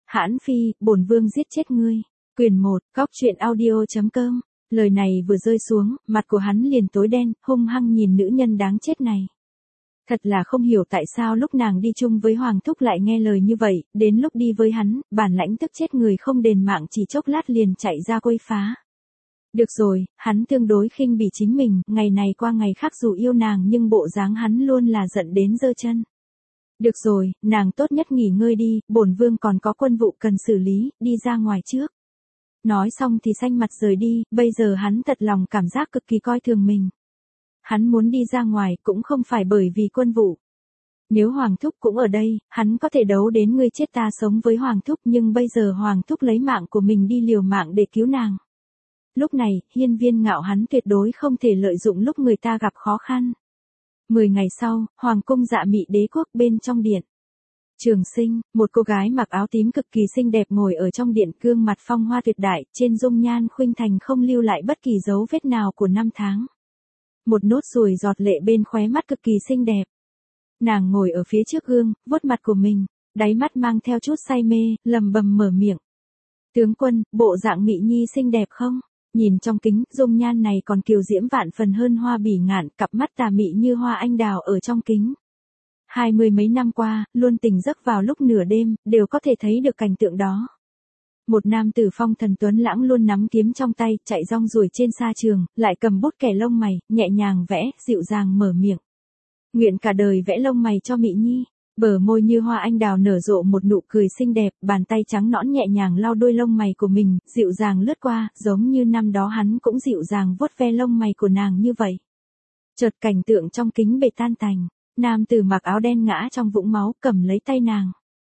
Hãn phi, bổn vương giết chết ngươi. Quyền 1, góc truyện audio.com. Lời này vừa rơi xuống, mặt của hắn liền tối đen, hung hăng nhìn nữ nhân đáng chết này. Thật là không hiểu tại sao lúc nàng đi chung với Hoàng Thúc lại nghe lời như vậy, đến lúc đi với hắn, bản lãnh tức chết người không đền mạng chỉ chốc lát liền chạy ra quấy phá. Được rồi, hắn tương đối khinh bỉ chính mình, ngày này qua ngày khác dù yêu nàng nhưng bộ dáng hắn luôn là giận đến giơ chân. Được rồi, nàng tốt nhất nghỉ ngơi đi, bổn vương còn có quân vụ cần xử lý, đi ra ngoài trước. Nói xong thì xanh mặt rời đi, bây giờ hắn thật lòng cảm giác cực kỳ coi thường mình. Hắn muốn đi ra ngoài cũng không phải bởi vì quân vụ. Nếu Hoàng Thúc cũng ở đây, hắn có thể đấu đến ngươi chết ta sống với Hoàng Thúc, nhưng bây giờ Hoàng Thúc lấy mạng của mình đi liều mạng để cứu nàng. Lúc này, hiên viên ngạo hắn tuyệt đối không thể lợi dụng lúc người ta gặp khó khăn. 10 ngày sau, Hoàng cung Dạ Mị Đế quốc bên trong điện. Trường Sinh, một cô gái mặc áo tím cực kỳ xinh đẹp ngồi ở trong điện, gương mặt phong hoa tuyệt đại, trên dung nhan khuynh thành không lưu lại bất kỳ dấu vết nào của năm tháng. Một nốt ruồi giọt lệ bên khóe mắt cực kỳ xinh đẹp. Nàng ngồi ở phía trước gương, vuốt mặt của mình, đáy mắt mang theo chút say mê, lầm bầm mở miệng. Tướng quân, bộ dạng Mị Nhi xinh đẹp không? Nhìn trong kính, dung nhan này còn kiều diễm vạn phần hơn hoa bỉ ngạn, cặp mắt tà mị như hoa anh đào ở trong kính. 20 mấy năm qua, luôn tỉnh giấc vào lúc nửa đêm, đều có thể thấy được cảnh tượng đó. Một nam tử phong thần tuấn lãng luôn nắm kiếm trong tay, chạy rong ruổi trên sa trường, lại cầm bút kẻ lông mày, nhẹ nhàng vẽ, dịu dàng mở miệng. Nguyện cả đời vẽ lông mày cho Mị Nhi. Bờ môi như hoa anh đào nở rộ một nụ cười xinh đẹp, bàn tay trắng nõn nhẹ nhàng lau đôi lông mày của mình, dịu dàng lướt qua, giống như năm đó hắn cũng dịu dàng vuốt ve lông mày của nàng như vậy. Chợt cảnh tượng trong kính bể tan tành, nam tử mặc áo đen ngã trong vũng máu, cầm lấy tay nàng.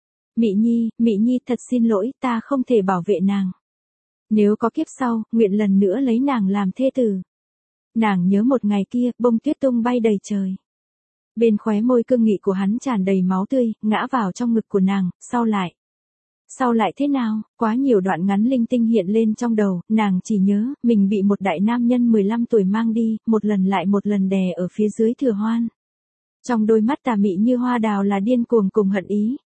Mị Nhi thật xin lỗi, ta không thể bảo vệ nàng. Nếu có kiếp sau, nguyện lần nữa lấy nàng làm thê tử. Nàng nhớ một ngày kia, bông tuyết tung bay đầy trời. Bên khóe môi cương nghị của hắn tràn đầy máu tươi, ngã vào trong ngực của nàng, sau lại thế nào, quá nhiều đoạn ngắn linh tinh hiện lên trong đầu, nàng chỉ nhớ, mình bị một đại nam nhân 15 tuổi mang đi, một lần lại một lần đè ở phía dưới Thừa Hoan. Trong đôi mắt tà mị như hoa đào là điên cuồng cùng hận ý.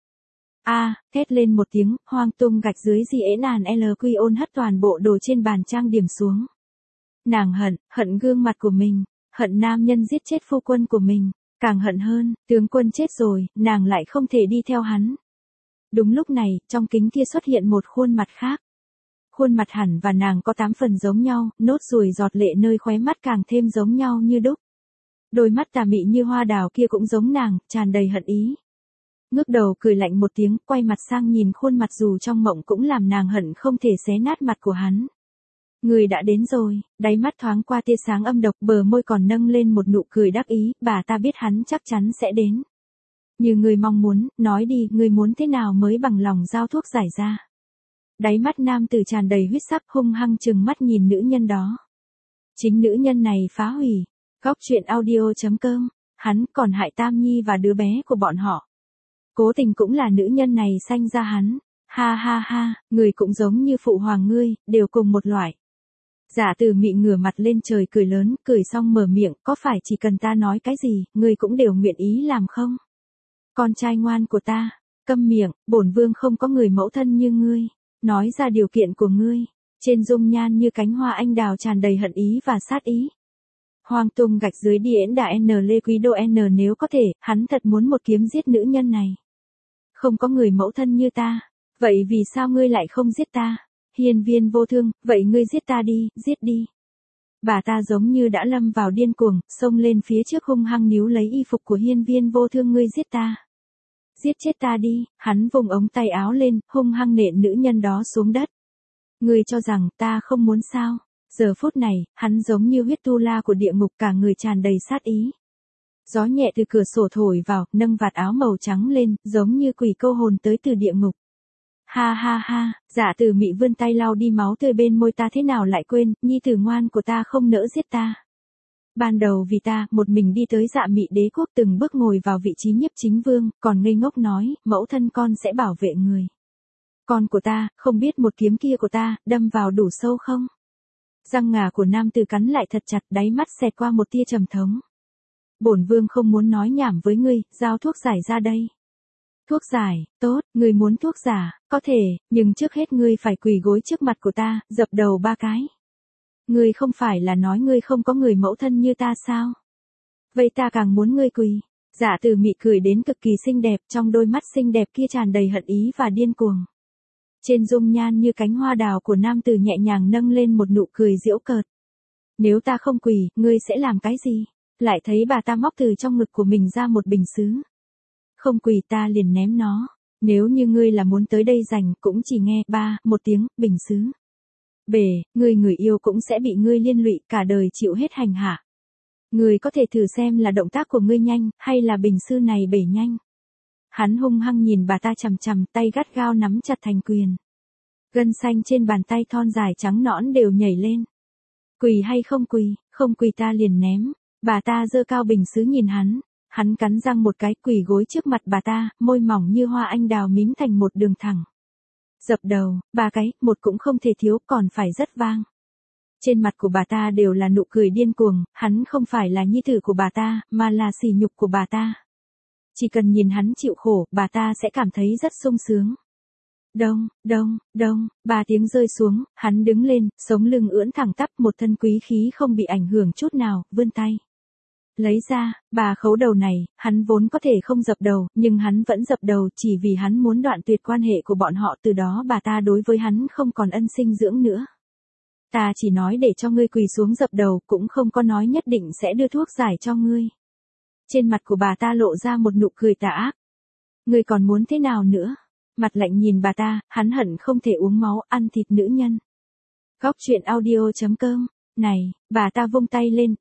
Thét lên một tiếng, hoang tung gạch dưới gì ế nàn LQ ôn hất toàn bộ đồ trên bàn trang điểm xuống. Nàng hận gương mặt của mình, hận nam nhân giết chết phu quân của mình. Càng hận hơn, tướng quân chết rồi, nàng lại không thể đi theo hắn. Đúng lúc này, trong kính kia xuất hiện một khuôn mặt khác. Khuôn mặt hẳn và nàng có 8 phần giống nhau, nốt ruồi giọt lệ nơi khóe mắt càng thêm giống nhau như đúc. Đôi mắt tà mị như hoa đào kia cũng giống nàng, tràn đầy hận ý. Ngước đầu cười lạnh một tiếng, quay mặt sang nhìn khuôn mặt dù trong mộng cũng làm nàng hận không thể xé nát mặt của hắn. Người đã đến rồi, đáy mắt thoáng qua tia sáng âm độc, bờ môi còn nâng lên một nụ cười đắc ý, bà ta biết hắn chắc chắn sẽ đến. Như người mong muốn, nói đi, người muốn thế nào mới bằng lòng giao thuốc giải ra. Đáy mắt nam tử tràn đầy huyết sắc, hung hăng trừng mắt nhìn nữ nhân đó. Chính nữ nhân này phá hủy. Góc truyện audio.com, hắn còn hại Tam Nhi và đứa bé của bọn họ. Cố tình cũng là nữ nhân này sanh ra hắn. Ha ha ha, người cũng giống như phụ hoàng ngươi, đều cùng một loại. Giả Từ Mị ngửa mặt lên trời cười lớn, cười xong mở miệng, có phải chỉ cần ta nói cái gì, ngươi cũng đều nguyện ý làm không? Con trai ngoan của ta, câm miệng, bổn vương không có người mẫu thân như ngươi, nói ra điều kiện của ngươi. Trên dung nhan như cánh hoa anh đào tràn đầy hận ý và sát ý. Hoang tung gạch dưới điển đà N Lê Quý Đô N, nếu có thể, hắn thật muốn một kiếm giết nữ nhân này. Không có người mẫu thân như ta, vậy vì sao ngươi lại không giết ta? Hiên viên vô thương, vậy ngươi giết ta đi, giết đi. Bà ta giống như đã lâm vào điên cuồng, xông lên phía trước hung hăng níu lấy y phục của hiên viên vô thương, ngươi giết ta. Giết chết ta đi, hắn vùng ống tay áo lên, hung hăng nện nữ nhân đó xuống đất. Ngươi cho rằng ta không muốn sao? Giờ phút này, hắn giống như huyết tu la của địa ngục, cả người tràn đầy sát ý. Gió nhẹ từ cửa sổ thổi vào, nâng vạt áo màu trắng lên, giống như quỷ câu hồn tới từ địa ngục. Ha ha ha, Giả Từ Mị vươn tay lau đi máu tươi bên môi, ta thế nào lại quên, nhi tử ngoan của ta không nỡ giết ta. Ban đầu vì ta, một mình đi tới Dạ Mị Đế quốc, từng bước ngồi vào vị trí nhiếp chính vương, còn ngây ngốc nói, mẫu thân con sẽ bảo vệ người. Con của ta, không biết một kiếm kia của ta, đâm vào đủ sâu không? Răng ngà của nam tử cắn lại thật chặt, đáy mắt xẹt qua một tia trầm thống. Bổn vương không muốn nói nhảm với ngươi, giao thuốc giải ra đây. Thuốc giải, tốt, ngươi muốn thuốc giả, có thể, nhưng trước hết ngươi phải quỳ gối trước mặt của ta, dập đầu 3 cái. Ngươi không phải là nói ngươi không có người mẫu thân như ta sao? Vậy ta càng muốn ngươi quỳ. Dạ Từ Mị cười đến cực kỳ xinh đẹp, trong đôi mắt xinh đẹp kia tràn đầy hận ý và điên cuồng. Trên dung nhan như cánh hoa đào của nam tử nhẹ nhàng nâng lên một nụ cười giễu cợt. Nếu ta không quỳ, ngươi sẽ làm cái gì? Lại thấy bà ta móc từ trong ngực của mình ra một bình sứ. Không quỳ ta liền ném nó. Nếu như ngươi là muốn tới đây giành, cũng chỉ nghe một tiếng, bình sứ. Bể, người yêu cũng sẽ bị ngươi liên lụy cả đời chịu hết hành hạ. Ngươi có thể thử xem là động tác của ngươi nhanh, hay là bình sứ này bể nhanh. Hắn hung hăng nhìn bà ta chằm chằm, tay gắt gao nắm chặt thành quyền. Gân xanh trên bàn tay thon dài trắng nõn đều nhảy lên. Quỳ hay không quỳ, không quỳ ta liền ném. Bà ta giơ cao bình sứ nhìn hắn cắn răng một cái quỳ gối trước mặt bà ta, môi mỏng như hoa anh đào mím thành một đường thẳng. Dập đầu, 3 cái, một cũng không thể thiếu, còn phải rất vang. Trên mặt của bà ta đều là nụ cười điên cuồng, hắn không phải là nhi tử của bà ta, mà là sỉ nhục của bà ta. Chỉ cần nhìn hắn chịu khổ, bà ta sẽ cảm thấy rất sung sướng. Đông, đông, đông, 3 tiếng rơi xuống, hắn đứng lên, sống lưng ưỡn thẳng tắp, một thân quý khí không bị ảnh hưởng chút nào, vươn tay. Lấy ra, bà khấu đầu này, hắn vốn có thể không dập đầu, nhưng hắn vẫn dập đầu chỉ vì hắn muốn đoạn tuyệt quan hệ của bọn họ, từ đó bà ta đối với hắn không còn ân sinh dưỡng nữa. Ta chỉ nói để cho ngươi quỳ xuống dập đầu, cũng không có nói nhất định sẽ đưa thuốc giải cho ngươi. Trên mặt của bà ta lộ ra một nụ cười tà ác. Ngươi còn muốn thế nào nữa? Mặt lạnh nhìn bà ta, hắn hận không thể uống máu, ăn thịt nữ nhân. Góc truyện audio.com. Này, bà ta vung tay lên,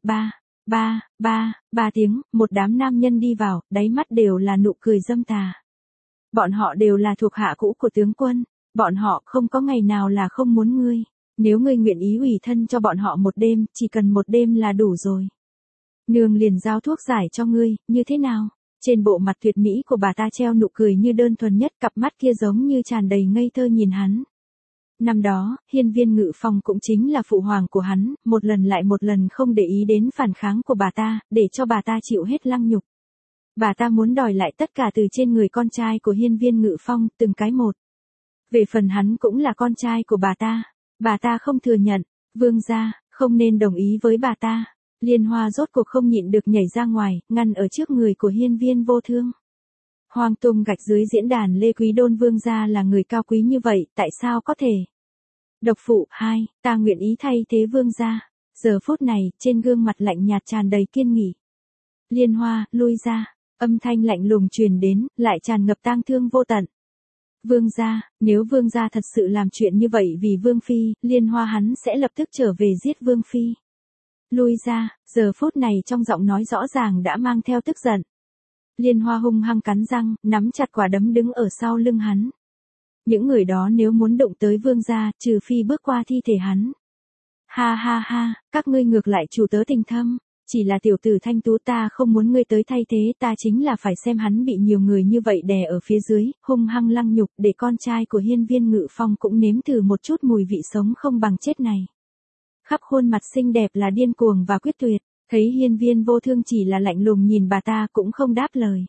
ba tiếng, một đám nam nhân đi vào, đáy mắt đều là nụ cười dâm tà. Bọn họ đều là thuộc hạ cũ của tướng quân, bọn họ không có ngày nào là không muốn ngươi. Nếu ngươi nguyện ý ủy thân cho bọn họ một đêm, chỉ cần một đêm là đủ rồi. Nương liền giao thuốc giải cho ngươi, như thế nào? Trên bộ mặt tuyệt mỹ của bà ta treo nụ cười như đơn thuần nhất, cặp mắt kia giống như tràn đầy ngây thơ nhìn hắn. Năm đó, Hiên Viên Ngự Phong cũng chính là phụ hoàng của hắn, một lần lại một lần không để ý đến phản kháng của bà ta, để cho bà ta chịu hết lăng nhục. Bà ta muốn đòi lại tất cả từ trên người con trai của Hiên Viên Ngự Phong, từng cái một. Về phần hắn cũng là con trai của bà ta không thừa nhận, vương gia, không nên đồng ý với bà ta. Liên Hoa rốt cuộc không nhịn được nhảy ra ngoài, ngăn ở trước người của Hiên Viên Vô Thương. Hoang tung gạch dưới diễn đàn Lê Quý Đôn vương gia là người cao quý như vậy, tại sao có thể? Độc phụ 2, ta nguyện ý thay thế vương gia. Giờ phút này, trên gương mặt lạnh nhạt tràn đầy kiên nghị. Liên Hoa, lui ra, âm thanh lạnh lùng truyền đến, lại tràn ngập tang thương vô tận. Vương gia, nếu vương gia thật sự làm chuyện như vậy vì vương phi, Liên Hoa hắn sẽ lập tức trở về giết vương phi. Lui ra, giờ phút này trong giọng nói rõ ràng đã mang theo tức giận. Liên Hoa hung hăng cắn răng, nắm chặt quả đấm đứng ở sau lưng hắn. Những người đó nếu muốn đụng tới vương gia, trừ phi bước qua thi thể hắn. Ha ha ha, các ngươi ngược lại chủ tớ tình thâm, chỉ là tiểu tử thanh tú ta không muốn ngươi tới thay thế, ta chính là phải xem hắn bị nhiều người như vậy đè ở phía dưới, hung hăng lăng nhục để con trai của Hiên Viên Ngự Phong cũng nếm thử một chút mùi vị sống không bằng chết này. Khắp khuôn mặt xinh đẹp là điên cuồng và quyết tuyệt, thấy Hiên Viên Vô Thương chỉ là lạnh lùng nhìn bà ta cũng không đáp lời.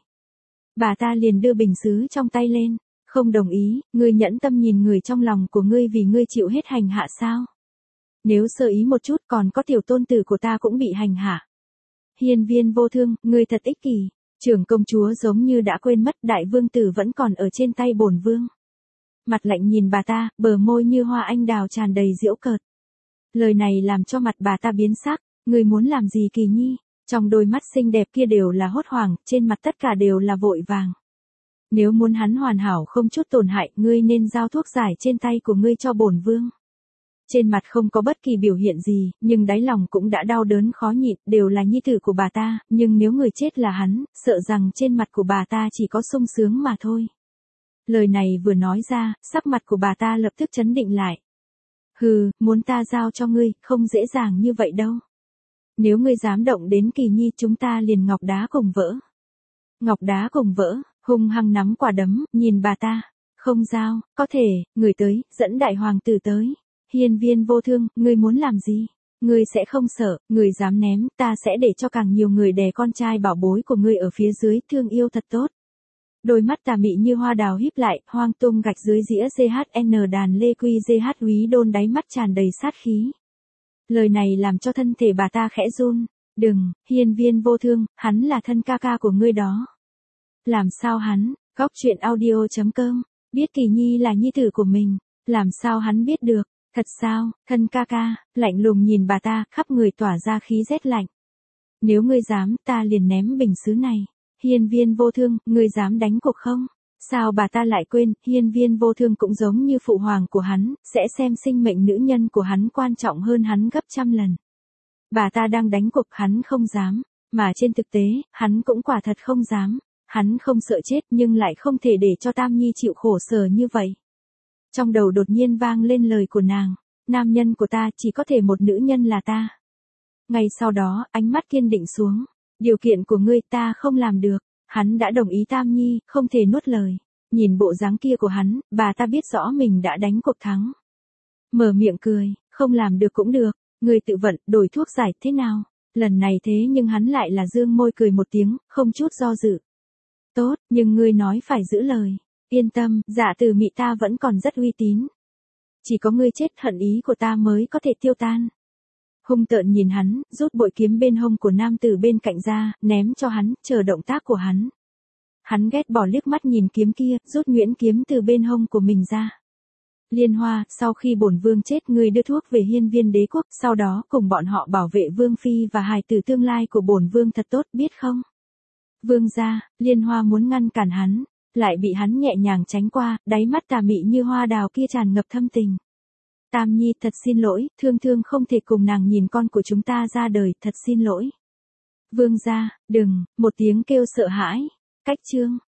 Bà ta liền đưa bình sứ trong tay lên, không đồng ý, ngươi nhẫn tâm nhìn người trong lòng của ngươi vì ngươi chịu hết hành hạ sao? Nếu sơ ý một chút còn có tiểu tôn tử của ta cũng bị hành hạ. Hiên Viên Vô Thương, ngươi thật ích kỷ, trưởng công chúa giống như đã quên mất đại vương tử vẫn còn ở trên tay bổn vương. Mặt lạnh nhìn bà ta, bờ môi như hoa anh đào tràn đầy giễu cợt. Lời này làm cho mặt bà ta biến sắc, ngươi muốn làm gì Kỳ Nhi? Trong đôi mắt xinh đẹp kia đều là hốt hoảng, trên mặt tất cả đều là vội vàng. Nếu muốn hắn hoàn hảo không chút tổn hại, ngươi nên giao thuốc giải trên tay của ngươi cho bổn vương. Trên mặt không có bất kỳ biểu hiện gì, nhưng đáy lòng cũng đã đau đớn khó nhịn, đều là nhi tử của bà ta, nhưng nếu người chết là hắn, sợ rằng trên mặt của bà ta chỉ có sung sướng mà thôi. Lời này vừa nói ra, sắc mặt của bà ta lập tức chấn định lại. Hừ, muốn ta giao cho ngươi, không dễ dàng như vậy đâu. Nếu ngươi dám động đến Kỳ Nhi chúng ta liền ngọc đá cùng vỡ. Ngọc đá cùng vỡ, hung hăng nắm quả đấm, nhìn bà ta. Không giao, có thể, người tới, dẫn đại hoàng tử tới. Hiên Viên Vô Thương, ngươi muốn làm gì? Ngươi sẽ không sợ, ngươi dám ném, ta sẽ để cho càng nhiều người đè con trai bảo bối của ngươi ở phía dưới, thương yêu thật tốt. Đôi mắt tà mị như hoa đào híp lại, hoang tung gạch dưới dĩa GHN đàn lê quy GH úy đôn đáy mắt tràn đầy sát khí. Lời này làm cho thân thể bà ta khẽ run. Đừng, hiên viên vô thương, hắn là thân ca ca của ngươi đó. Làm sao hắn, góc truyện audio.com, biết Kỳ Nhi là nhi tử của mình, làm sao hắn biết được, thật sao, thân ca ca, lạnh lùng nhìn bà ta, khắp người tỏa ra khí rét lạnh. Nếu ngươi dám, ta liền ném bình sứ này. Hiên viên vô thương, ngươi dám đánh cuộc không? Sao bà ta lại quên, hiên viên vô thương cũng giống như phụ hoàng của hắn, sẽ xem sinh mệnh nữ nhân của hắn quan trọng hơn hắn gấp trăm lần. Bà ta đang đánh cuộc hắn không dám, mà trên thực tế, hắn cũng quả thật không dám. Hắn không sợ chết nhưng lại không thể để cho Tam Nhi chịu khổ sở như vậy. Trong đầu đột nhiên vang lên lời của nàng, nam nhân của ta chỉ có thể một nữ nhân là ta. Ngay sau đó, ánh mắt kiên định xuống. Điều kiện của ngươi ta không làm được. Hắn đã đồng ý Tam Nhi, không thể nuốt lời. Nhìn bộ dáng kia của hắn, bà ta biết rõ mình đã đánh cuộc thắng. Mở miệng cười, không làm được cũng được. Ngươi tự vận, đổi thuốc giải thế nào? Lần này thế nhưng hắn lại là dương môi cười một tiếng, không chút do dự. Tốt, nhưng ngươi nói phải giữ lời. Yên tâm, Dạ Tử Mị ta vẫn còn rất uy tín. Chỉ có ngươi chết hận ý của ta mới có thể tiêu tan. Hung tợn nhìn hắn, rút bội kiếm bên hông của nam tử bên cạnh ra, ném cho hắn, chờ động tác của hắn. Hắn ghét bỏ liếc mắt nhìn kiếm kia, rút nhuyễn kiếm từ bên hông của mình ra. Liên Hoa, sau khi bổn vương chết ngươi đưa thuốc về hiên viên đế quốc, sau đó cùng bọn họ bảo vệ vương phi và hài tử tương lai của bổn vương thật tốt, biết không? Vương gia, Liên Hoa muốn ngăn cản hắn, lại bị hắn nhẹ nhàng tránh qua, đáy mắt tà mị như hoa đào kia tràn ngập thâm tình. Tam Nhi thật xin lỗi, thương thương không thể cùng nàng nhìn con của chúng ta ra đời, thật xin lỗi. Vương gia, đừng, một tiếng kêu sợ hãi. Cách chương.